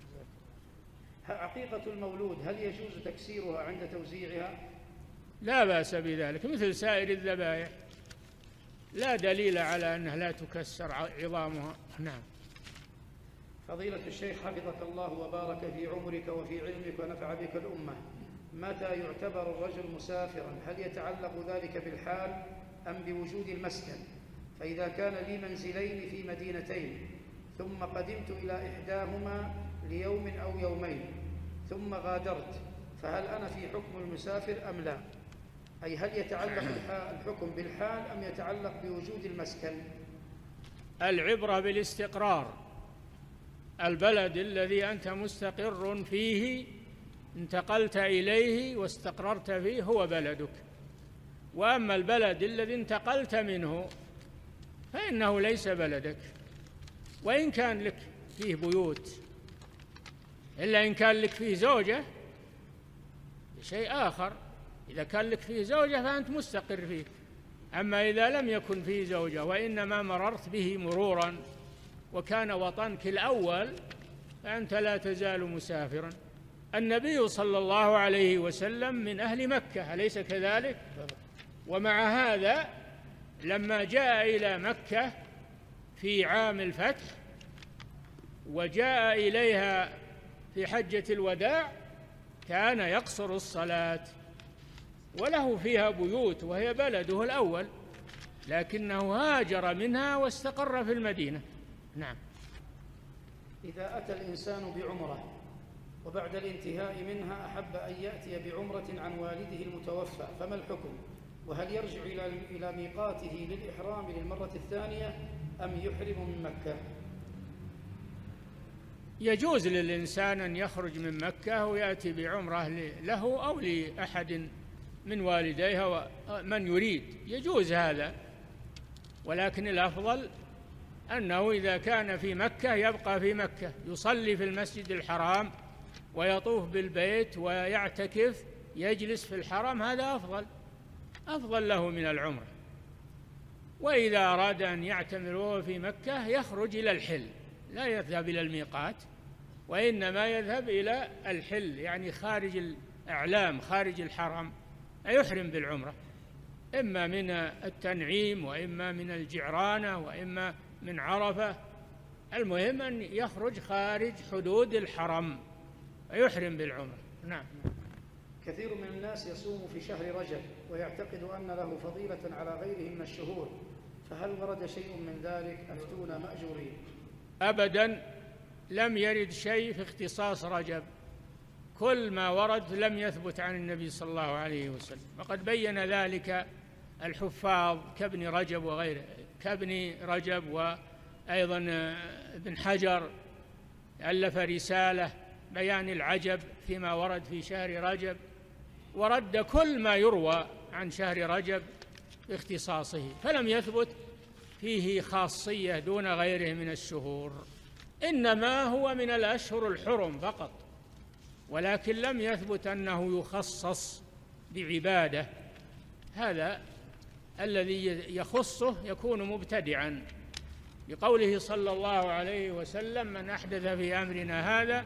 عقيقة المولود هل يجوز تكسيرها عند توزيعها؟ لا بأس بذلك مثل سائر الذبائح، لا دليل على أنها لا تكسر عظامها. نعم. فضيلة الشيخ حفظك الله وبارك في عمرك وفي علمك ونفع بك الأمة، متى يعتبر الرجل مسافرا؟ هل يتعلق ذلك بالحال أم بوجود المسكن؟ فإذا كان لي منزلين في مدينتين ثم قدمت إلى إحداهما ليوم أو يومين ثم غادرت، فهل أنا في حكم المسافر أم لا؟ أي هل يتعلق الحكم بالحال أم يتعلق بوجود المسكن؟ العبرة بالاستقرار. البلد الذي أنت مستقر فيه انتقلت إليه واستقررت فيه هو بلدك، وأما البلد الذي انتقلت منه فإنه ليس بلدك، وإن كان لك فيه بيوت، إلا إن كان لك فيه زوجة شيء آخر. إذا كان لك فيه زوجة فأنت مستقر فيه، أما إذا لم يكن فيه زوجة وإنما مررت به مرورا وكان وطنك الأول فأنت لا تزال مسافرا. النبي صلى الله عليه وسلم من أهل مكة، أليس كذلك؟ ومع هذا لما جاء إلى مكة في عام الفتح وجاء إليها في حجة الوداع كان يقصر الصلاة، وله فيها بيوت وهي بلده الأول، لكنه هاجر منها واستقر في المدينة. نعم. إذا أتى الإنسان بعمرة وبعد الانتهاء منها أحب أن يأتي بعمرة عن والده المتوفى، فما الحكم؟ وهل يرجع إلى ميقاته للإحرام للمرة الثانية أم يحرم من مكة؟ يجوز للإنسان أن يخرج من مكة ويأتي بعمرة له أو لأحد من والديها من يريد، يجوز هذا، ولكن الأفضل أنه إذا كان في مكة يبقى في مكة، يصلي في المسجد الحرام ويطوف بالبيت ويعتكف، يجلس في الحرم، هذا أفضل له من العمرة. وإذا أراد أن يعتمر وهو في مكة يخرج إلى الحل، لا يذهب إلى الميقات، وإنما يذهب إلى الحل، يعني خارج الأعلام، خارج الحرم، يحرم بالعمرة، إما من التنعيم وإما من الجعرانة وإما من عرفة، المهم أن يخرج خارج حدود الحرم ويحرم بالعمرة. نعم. كثير من الناس يصوم في شهر رجب ويعتقد أن له فضيلة على غيره من الشهور، فهل ورد شيء من ذلك؟ أفتونا مأجورين. أبدا، لم يرد شيء في اختصاص رجب، كل ما ورد لم يثبت عن النبي صلى الله عليه وسلم، وقد بين ذلك الحفاظ كابن رجب وغيره، كابن رجب وأيضا ابن حجر ألف رسالة بيان العجب فيما ورد في شهر رجب، ورد كل ما يروى عن شهر رجب باختصاصه، فلم يثبت فيه خاصية دون غيره من الشهور، إنما هو من الأشهر الحرم فقط، ولكن لم يثبت أنه يخصص بعبادة. هذا الذي يخصه يكون مبتدعا، لقوله صلى الله عليه وسلم: من أحدث في أمرنا هذا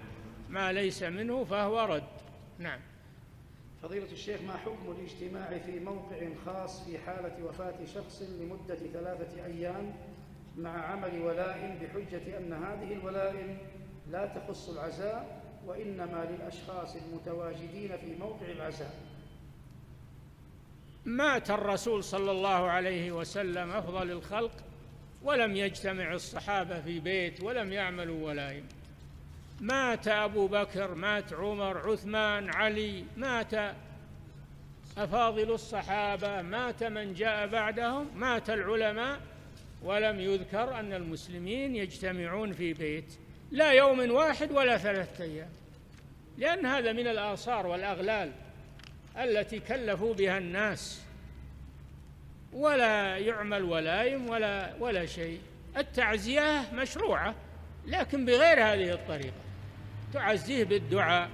ما ليس منه فهو رد. نعم. فضيلة الشيخ، ما حكم الاجتماع في موقع خاص في حالة وفاة شخص لمدة 3 أيام مع عمل ولائم بحجة أن هذه الولائم لا تخص العزاء وإنما للأشخاص المتواجدين في موقع العزاء؟ مات الرسول صلى الله عليه وسلم أفضل الخلق ولم يجتمع الصحابة في بيت ولم يعملوا ولائم. مات أبو بكر، مات عمر، عثمان، علي، مات أفاضل الصحابة، مات من جاء بعدهم، مات العلماء، ولم يذكر أن المسلمين يجتمعون في بيت لا يوم واحد ولا 3 أيام، لأن هذا من الآثار والأغلال التي كلفوا بها الناس، ولا يعمل ولائم ولا شيء. التعزية مشروعة لكن بغير هذه الطريقة، تعزيه بالدعاء،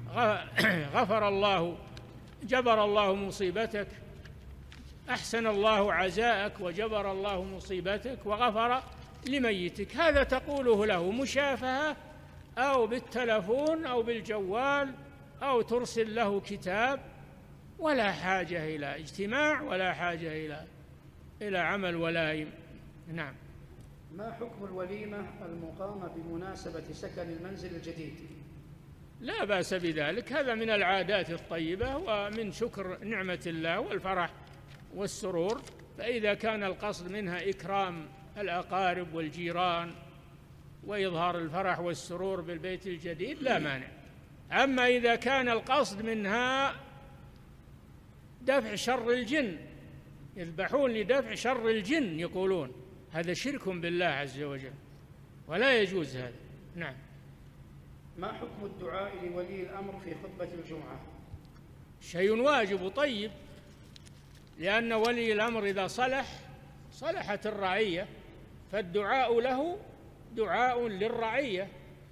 غفر الله، جبر الله مصيبتك، أحسن الله عزاءك وجبر الله مصيبتك وغفر لميتك، هذا تقوله له مشافهة أو بالتلفون أو بالجوال أو ترسل له كتاب، ولا حاجة إلى اجتماع ولا حاجة إلى عمل ولائم. نعم. ما حكم الوليمة المقامة بمناسبة سكن المنزل الجديد؟ لا بأس بذلك، هذا من العادات الطيبة ومن شكر نعمة الله والفرح والسرور، فإذا كان القصد منها إكرام الأقارب والجيران وإظهار الفرح والسرور بالبيت الجديد لا مانع. أما إذا كان القصد منها دفع شر الجن، يذبحون لدفع شر الجن يقولون، هذا شرك بالله عز وجل ولا يجوز هذا. نعم. ما حكم الدعاء لولي الأمر في خطبة الجمعة؟ شيء واجب طيب، لأن ولي الأمر إذا صلحت الرعية، فالدعاء له دعاء للرعية،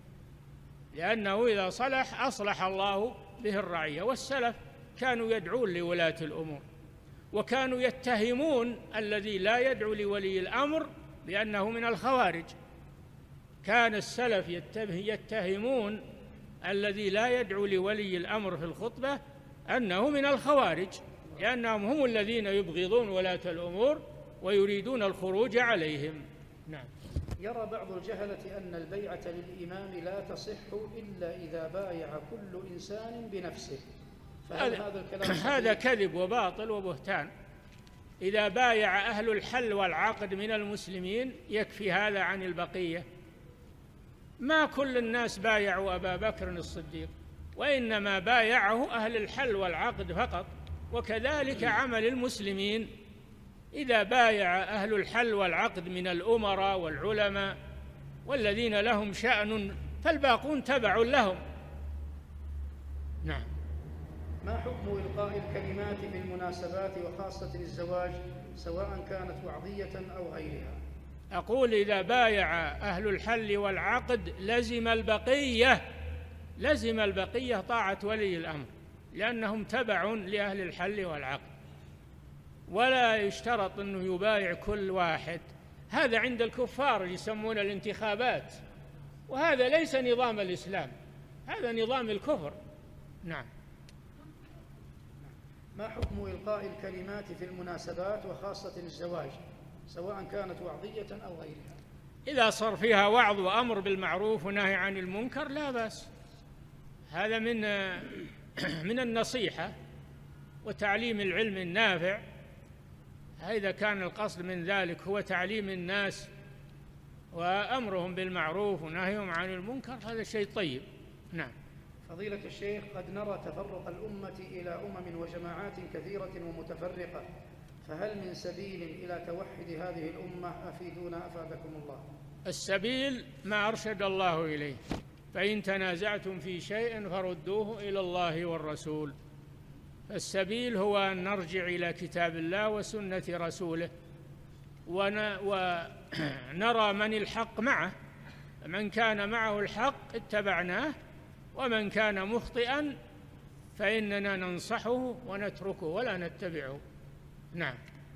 لأنه إذا صلح أصلح الله به الرعية. والسلف كانوا يدعون لولاة الأمور، وكانوا يتهمون الذي لا يدعو لولي الأمر بأنه من الخوارج. كان السلف يتهمون الذي لا يدعو لولي الأمر في الخطبة أنه من الخوارج، لأنهم هم الذين يبغضون ولاة الأمور ويريدون الخروج عليهم. نعم. يرى بعض الجهلة أن البيعة للإمام لا تصح إلا إذا بايع كل إنسان بنفسه، فهل هذا الكلام هذا كذب وباطل وبهتان. إذا بايع أهل الحل والعقد من المسلمين يكفي هذا عن البقية. ما كل الناس بايعوا أبا بكر الصديق، وإنما بايعه أهل الحل والعقد فقط، وكذلك عمل المسلمين. إذا بايع أهل الحل والعقد من الأمراء والعلماء والذين لهم شأن فالباقون تبع لهم. نعم. ما حكم إلقاء الكلمات في المناسبات وخاصة الزواج سواء كانت وعظية أو غيرها؟ أقول إذا بايع أهل الحل والعقد لزم البقية طاعة ولي الأمر، لأنهم تبع لأهل الحل والعقد، ولا يشترط أنه يبايع كل واحد. هذا عند الكفار يسمون الانتخابات، وهذا ليس نظام الإسلام، هذا نظام الكفر. نعم. ما حكم إلقاء الكلمات في المناسبات وخاصة الزواج سواء كانت وعظية أو غيرها؟ إذا صار فيها وعظ وأمر بالمعروف ونهي عن المنكر لا بأس، هذا من النصيحة وتعليم العلم النافع. إذا كان القصد من ذلك هو تعليم الناس وأمرهم بالمعروف ونهيهم عن المنكر هذا شيء طيب. نعم. فضيلة الشيخ، قد نرى تفرق الأمة إلى وجماعات كثيرة ومتفرقة، فهل من سبيل إلى توحد هذه الأمة؟ أفيدونا أفادكم الله. السبيل ما أرشد الله إليه، فإن تنازعتم في شيء فردوه إلى الله والرسول. السبيل هو أن نرجع إلى كتاب الله وسنة رسوله، ونرى من الحق معه، من كان معه الحق اتبعناه، ومن كان مخطئا فإننا ننصحه ونتركه ولا نتبعه. نعم.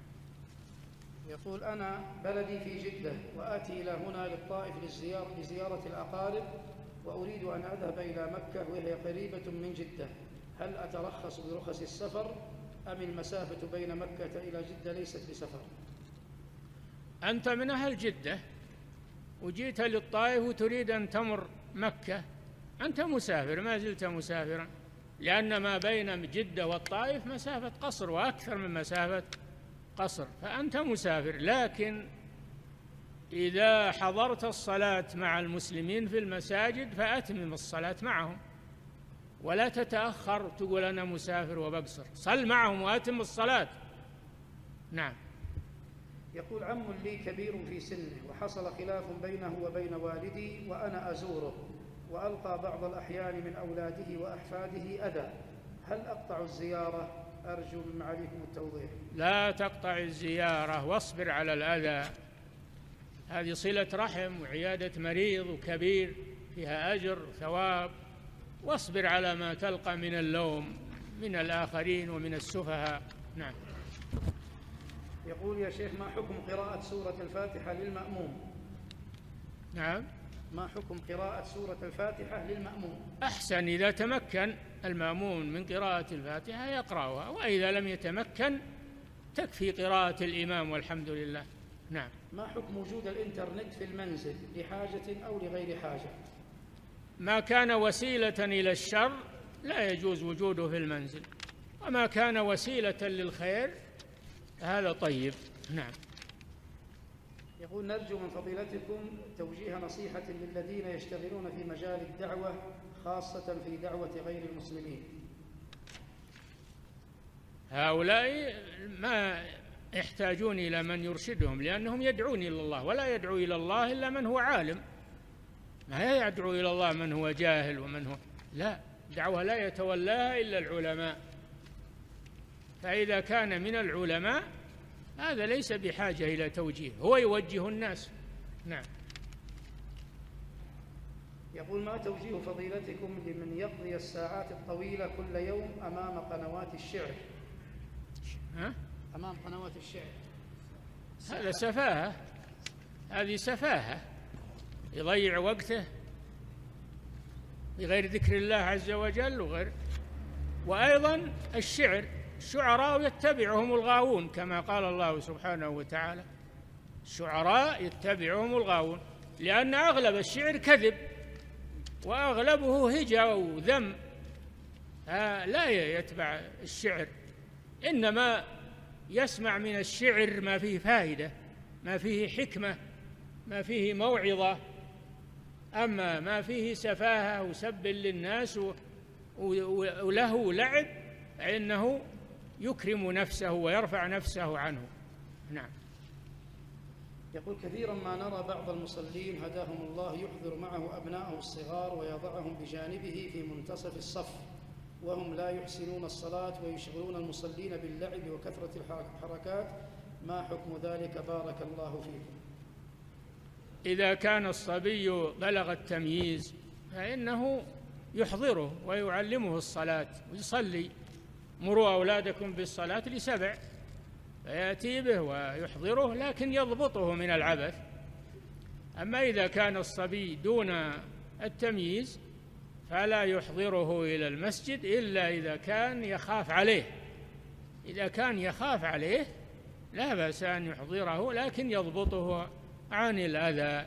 يقول: أنا بلدي في جدة وآتي إلى هنا للطائف لزيارة الأقارب وأريد أن أذهب إلى مكة وهي قريبة من جدة، هل أترخص برخص السفر أم المسافة بين مكة إلى جدة ليست بسفر؟ أنت من أهل جدة وجيت للطائف وتريد أن تمر مكة، أنت مسافر، ما زلت مسافرا، لأن ما بين جدة والطائف مسافة قصر وأكثر من مسافة قصر، فأنت مسافر. لكن إذا حضرت الصلاة مع المسلمين في المساجد فأتمم الصلاة معهم، ولا تتأخر تقول أنا مسافر وبقصر، صل معهم وأتم الصلاة. نعم. يقول عم لي كبير في سنه وحصل خلاف بينه وبين والدي وأنا أزوره، وألقى بعض الأحيان من أولاده وأحفاده أذى، هل أقطع الزيارة؟ أرجو من معاليكم التوضيح. لا تقطع الزيارة واصبر على الأذى، هذه صلة رحم وعيادة مريض وكبير فيها أجر وثواب، واصبر على ما تلقى من اللوم من الآخرين ومن السفهاء. نعم. يقول يا شيخ ما حكم قراءة سورة الفاتحة للمأموم؟ نعم. ما حكم قراءة سورة الفاتحة للمأموم؟ أحسن إذا تمكن المأمون من قراءة الفاتحة يقرأها، وإذا لم يتمكن تكفي قراءة الإمام والحمد لله. نعم. ما حكم وجود الإنترنت في المنزل لحاجة أو لغير حاجة؟ ما كان وسيلة إلى الشر لا يجوز وجوده في المنزل، وما كان وسيلة للخير هذا طيب. نعم. يقول نرجو من فضيلتكم توجيه نصيحة للذين يشتغلون في مجال الدعوة خاصة في دعوة غير المسلمين. هؤلاء ما يحتاجون إلى من يرشدهم، لأنهم يدعون إلى الله، ولا يدعو إلى الله إلا من هو عالم، ما يدعو إلى الله من هو جاهل ومن هو لا، دعوة لا يتولاها إلا العلماء، فإذا كان من العلماء هذا ليس بحاجة إلى توجيه، هو يوجه الناس. نعم. يقول ما توجيه فضيلتكم لمن يقضي الساعات الطويلة كل يوم أمام قنوات الشعر؟ أمام قنوات الشعر. هذا سفاهة، هذه سفاهة، يضيع وقته بغير ذكر الله عز وجل وأيضا الشعراء يتبعهم الغاوون، كما قال الله سبحانه وتعالى الشعراء يتبعهم الغاوون، لأن أغلب الشعر كذب وأغلبه هجا وذم، لا يتبع الشعر، إنما يسمع من الشعر ما فيه فائدة، ما فيه حكمة، ما فيه موعظة، أما ما فيه سفاهة وسب للناس وله لعب فإنه يكرم نفسه ويرفع نفسه عنه. نعم. يقول كثيرا ما نرى بعض المصلين هداهم الله يحضر معه أبناءه الصغار ويضعهم بجانبه في منتصف الصف وهم لا يحسنون الصلاة ويشغلون المصلين باللعب وكثرة الحركات، ما حكم ذلك بارك الله فيكم؟ إذا كان الصبي بلغ التمييز فإنه يحضره ويعلمه الصلاة ويصلي، مروا أولادكم بالصلاة ل7، فيأتي به ويحضره لكن يضبطه من العبث. أما إذا كان الصبي دون التمييز فلا يحضره إلى المسجد إلا إذا كان يخاف عليه، إذا كان يخاف عليه لا بأس أن يحضره لكن يضبطه عن الأذى.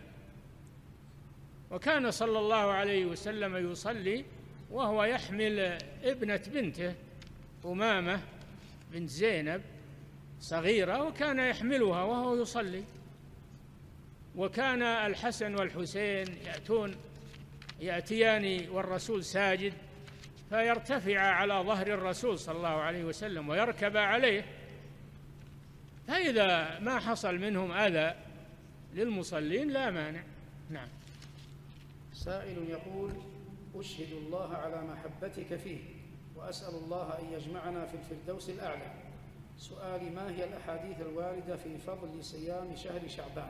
وكان صلى الله عليه وسلم يصلي وهو يحمل ابنة بنته أمامة بنت زينب صغيرة، وكان يحملها وهو يصلي، وكان الحسن والحسين يأتيان والرسول ساجد فيرتفع على ظهر الرسول صلى الله عليه وسلم ويركب عليه، فإذا ما حصل منهم أذى للمصلين لا مانع. نعم. سائل يقول أشهد الله على محبتك فيه وأسأل الله أن يجمعنا في الفردوس الأعلى، سؤالي ما هي الأحاديث الواردة في فضل صيام شهر شعبان؟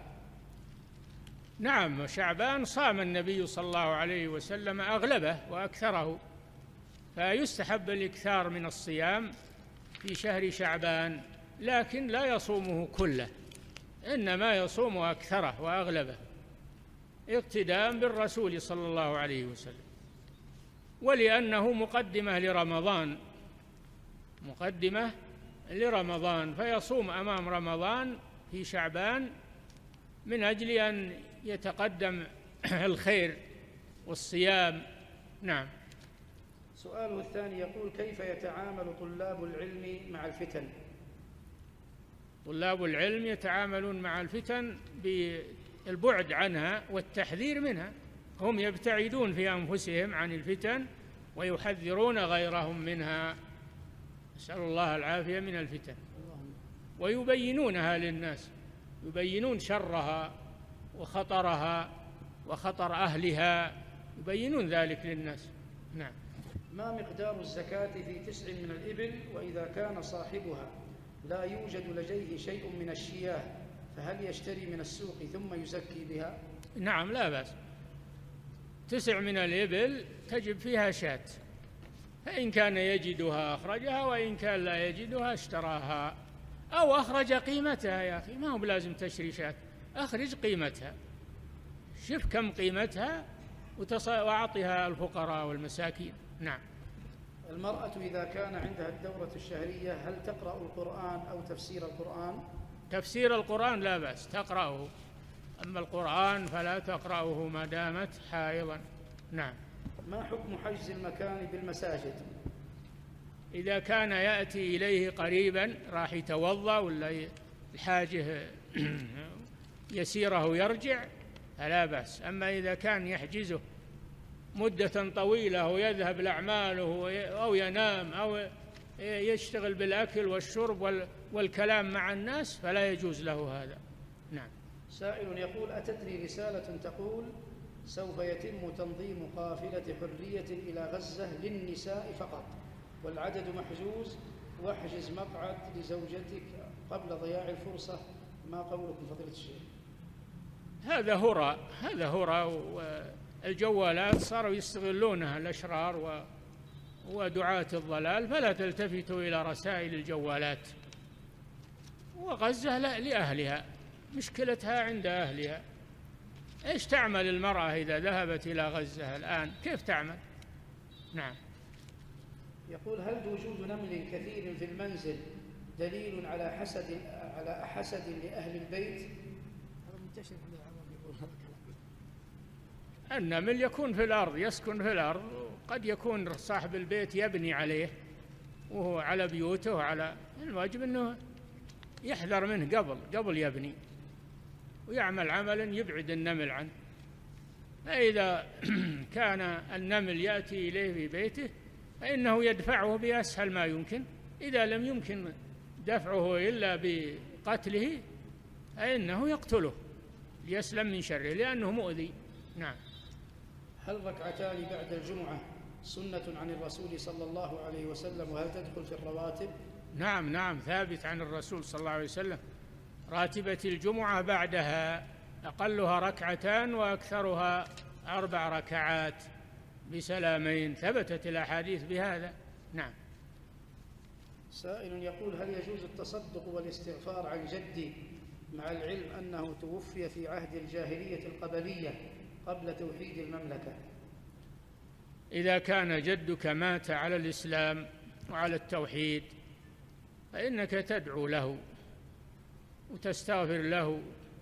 نعم، شعبان صام النبي صلى الله عليه وسلم أغلبه وأكثره، فيستحب الإكثار من الصيام في شهر شعبان، لكن لا يصومه كله، إنما يصوم أكثره وأغلبه. اقتداء بالرسول صلى الله عليه وسلم، ولأنه مقدمة لرمضان، فيصوم أمام رمضان في شعبان من أجل أن يتقدم الخير والصيام. نعم. سؤاله الثاني يقول: كيف يتعامل طلاب العلم مع الفتن؟ طلاب العلم يتعاملون مع الفتن بالبعد عنها والتحذير منها، هم يبتعدون في أنفسهم عن الفتن ويحذرون غيرهم منها، نسأل الله العافية من الفتن، ويبينونها للناس، يبينون شرها وخطرها وخطر أهلها، يبينون ذلك للناس. نعم. ما مقدار الزكاة في 9 من الإبل وإذا كان صاحبها لا يوجد لديه شيء من الشياه، فهل يشتري من السوق ثم يزكي بها؟ نعم، لا بأس. 9 من الإبل تجب فيها شاة، فإن كان يجدها أخرجها، وإن كان لا يجدها اشتراها أو أخرج قيمتها. يا أخي ما هو بلازم تشتري شاة، أخرج قيمتها، شوف كم قيمتها وأعطها الفقراء والمساكين. نعم. المرأة إذا كان عندها الدورة الشهرية هل تقرأ القرآن أو تفسير القرآن؟ تفسير القرآن لا بأس تقرأه، أما القرآن فلا تقرأه ما دامت حائضا. نعم. ما حكم حجز المكان بالمساجد؟ إذا كان يأتي إليه قريبا راح يتوضأ ولا الحاجة يسيره يرجع فلا بأس، أما إذا كان يحجزه مدة طويلة ويذهب لأعماله أو ينام أو يشتغل بالأكل والشرب والكلام مع الناس فلا يجوز له هذا. نعم. سائل يقول: أتتني رسالة تقول سوف يتم تنظيم قافلة حرية إلى غزة للنساء فقط والعدد محجوز، واحجز مقعد لزوجتك قبل ضياع الفرصة، ما قولكم فضيلة الشيخ؟ هذا هراء، والجوالات صاروا يستغلونها الأشرار ودعاة الضلال، فلا تلتفتوا إلى رسائل الجوالات. وغزة لأهلها، مشكلتها عند أهلها. إيش تعمل المرأة إذا ذهبت إلى غزة الآن؟ كيف تعمل؟ نعم. يقول: هل وجود نمل كثير في المنزل دليل على حسد لأهل البيت؟ النمل يكون في الأرض، يسكن في الأرض، قد يكون صاحب البيت يبني عليه وهو على بيوته، على الواجب أنه يحذر منه قبل يبني، ويعمل عملا يبعد النمل عنه. فإذا كان النمل يأتي إليه في بيته فإنه يدفعه بأسهل ما يمكن، إذا لم يمكن دفعه إلا بقتله فإنه يقتله ليسلم من شره لأنه مؤذي. نعم. هل ركعتان بعد الجمعة سنة عن الرسول صلى الله عليه وسلم، وهل تدخل في الرواتب؟ نعم، ثابت عن الرسول صلى الله عليه وسلم، راتبة الجمعة بعدها أقلها ركعتان وأكثرها 4 ركعات بسلامين، ثبتت الأحاديث بهذا. نعم. سائل يقول: هل يجوز التصدق والاستغفار عن جدي مع العلم أنه توفي في عهد الجاهلية القبلية قبل توحيد المملكة؟ إذا كان جدك مات على الإسلام وعلى التوحيد فإنك تدعو له وتستغفر له،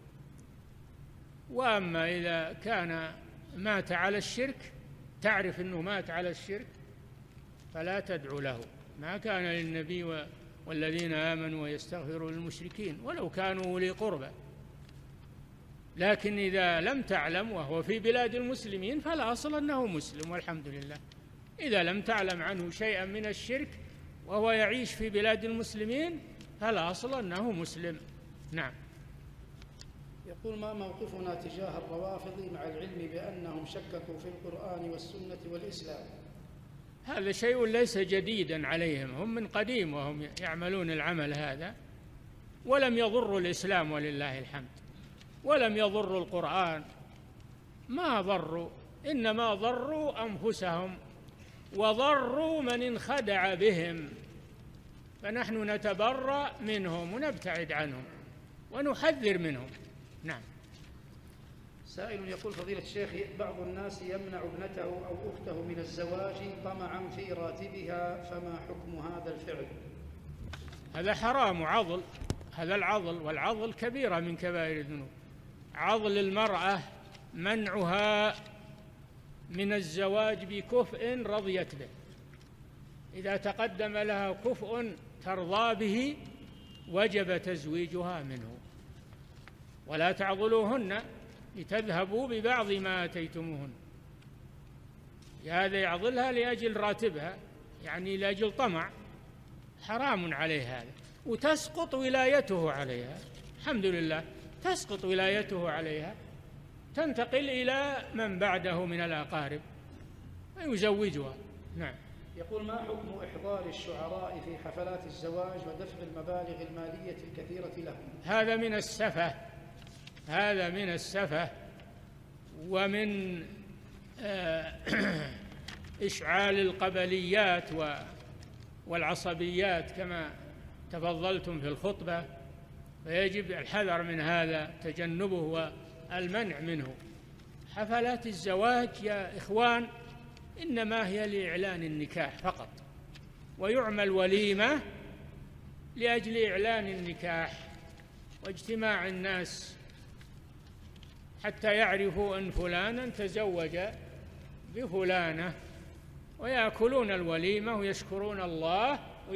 وأما إذا كان مات على الشرك تعرف أنه مات على الشرك فلا تدعو له. ما كان للنبي والذين آمنوا ويستغفروا للمشركين ولو كانوا أولي قربى، لكن إذا لم تعلم وهو في بلاد المسلمين فلا أصل أنه مسلم والحمد لله. إذا لم تعلم عنه شيئا من الشرك وهو يعيش في بلاد المسلمين فلا أصل أنه مسلم. نعم. يقول: ما موقفنا تجاه الروافض مع العلم بأنهم شككوا في القرآن والسنة والإسلام؟ هذا شيء ليس جديدا عليهم، هم من قديم وهم يعملون العمل هذا، ولم يضروا الإسلام ولله الحمد، ولم يضروا القرآن، ما ضروا، إنما ضروا أنفسهم وضروا من انخدع بهم، فنحن نتبرأ منهم ونبتعد عنهم ونحذر منهم. نعم. سائل يقول فضيلة الشيخ بعض الناس يمنع ابنته أو أخته من الزواج طمعا في راتبها، فما حكم هذا الفعل؟ هذا حرام وعضل، هذا العضل، والعضل كبيرة من كبائر الذنوب. عضل المرأة منعها من الزواج بكفء رضيت به، إذا تقدم لها كفء ترضى به وجب تزويجها منه، ولا تعضلوهن لتذهبوا ببعض ما آتيتموهن. هذا يعضلها لأجل راتبها، يعني لأجل طمع، حرام عليه هذا، وتسقط ولايته عليها. الحمد لله تسقط ولايته عليها، تنتقل إلى من بعده من الأقارب ويزوجها. نعم. يقول ما حكم إحضار الشعراء في حفلات الزواج ودفع المبالغ المالية الكثيرة لهم؟ هذا من السفة، هذا من السفة ومن إشعال القبليات والعصبيات كما تفضلتم في الخطبة، فيجب الحذر من هذا، تجنبه والمنع منه. حفلات الزواج يا إخوان إنما هي لإعلان النكاح فقط، ويعمل وليمة لأجل إعلان النكاح واجتماع الناس حتى يعرفوا أن فلانا تزوج بفلانة، ويأكلون الوليمة ويشكرون الله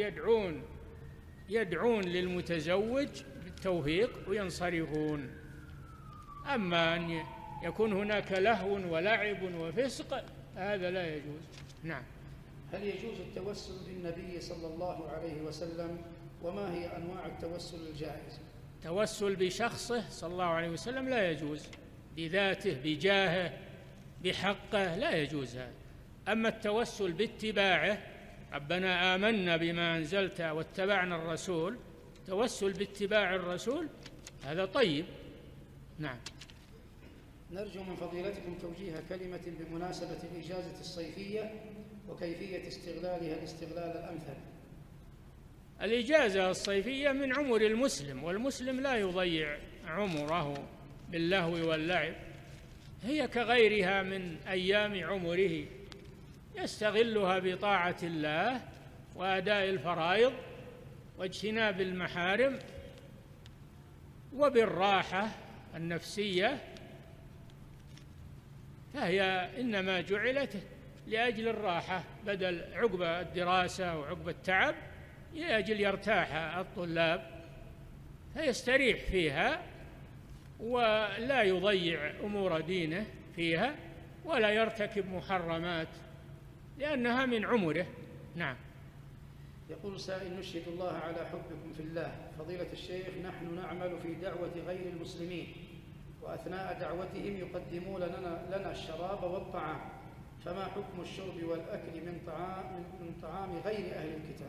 ويدعون للمتزوج بالتوفيق وينصرفون. أما أن يكون هناك لهو ولعب وفسق هذا لا يجوز. نعم. هل يجوز التوسل بالنبي صلى الله عليه وسلم؟ وما هي أنواع التوسل الجائز؟ التوسل بشخصه صلى الله عليه وسلم لا يجوز، بذاته بجاهه بحقه لا يجوز هذا. أما التوسل باتباعه، ربنا آمنا بما أنزلت واتبعنا الرسول، توسل باتباع الرسول هذا طيب. نعم. نرجو من فضيلتكم توجيه كلمة بمناسبة الإجازة الصيفية وكيفية استغلالها الاستغلال الأمثل. الإجازة الصيفية من عمر المسلم، والمسلم لا يضيع عمره باللهو واللعب، هي كغيرها من أيام عمره، يستغلها بطاعة الله وأداء الفرائض واجتناب المحارم وبالراحة النفسية، فهي إنما جعلت لأجل الراحة بدل عقب الدراسة وعقب التعب، لأجل يرتاح الطلاب فيستريح فيها ولا يضيع أمور دينه فيها ولا يرتكب محرمات لأنها من عمره. نعم. يقول سائل نشهد الله على حبكم في الله فضيلة الشيخ، نحن نعمل في دعوة غير المسلمين، وأثناء دعوتهم يقدمون لنا الشراب والطعام، فما حكم الشرب والأكل من طعام غير أهل الكتاب؟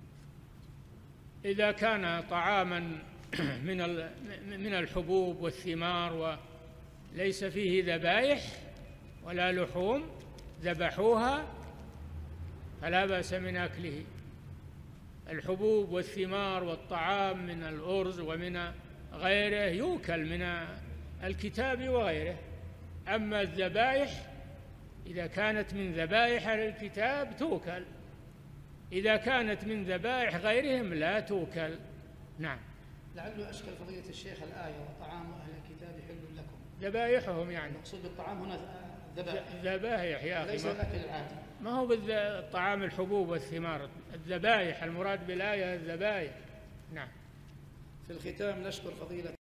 إذا كان طعاما من الحبوب والثمار وليس فيه ذبائح ولا لحوم ذبحوها فلا بأس من أكله. الحبوب والثمار والطعام من الأرز ومن غيره يؤكل من الكتاب وغيره. أما الذبائح إذا كانت من ذبائح أهل الكتاب تؤكل، إذا كانت من ذبائح غيرهم لا تؤكل. نعم. لعله أشكل فضيلة الشيخ الآية وطعام أهل الكتاب حل لكم، ذبائحهم يعني المقصود بالطعام هنا ذبائح يا أخي، ليس الأكل العادي، ما هو بالطعام الحبوب والثمار، الذبائح المراد بالآية الذبائح. نعم. في الختام نشكر فضيلة